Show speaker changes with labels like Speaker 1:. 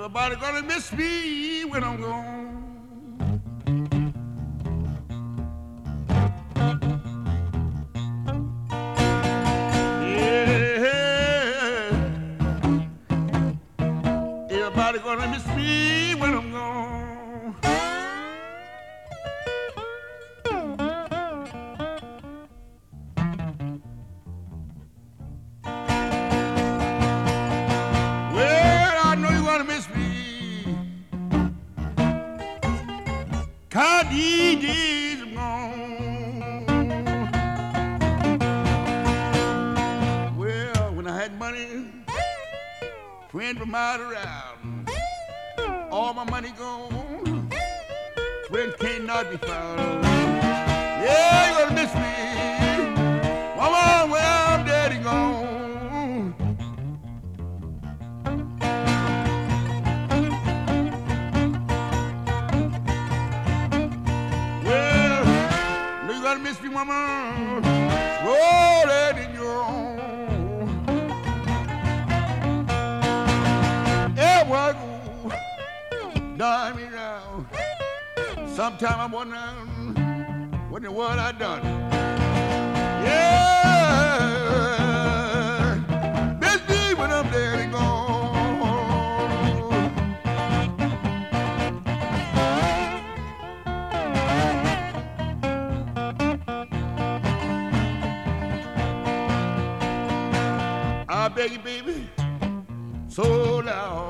Speaker 1: Everybody gonna miss me when I'm gone. Yeah, everybody gonna miss me when I'm gone. Well, I know you're gonna miss me. 'Cause these days are gone. Well, when I had money, friends from out around. All my money gone. Friends cannot be found. Yeah, you're gonna miss me. Woman, when I'm dead and gone. Well, you're gonna miss me, woman. Oh, dead and gone. Everywhere I go, dime me round. Sometime I'm wondering what I done. Yeah, miss me when I'm dead and gone. I beg you, baby, so loud.